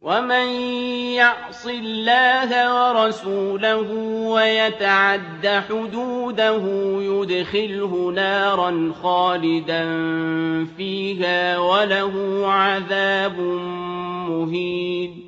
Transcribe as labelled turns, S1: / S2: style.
S1: ومن يعص الله ورسوله ويتعد حدوده يدخله نارا خالدا فيها وله عذاب مهين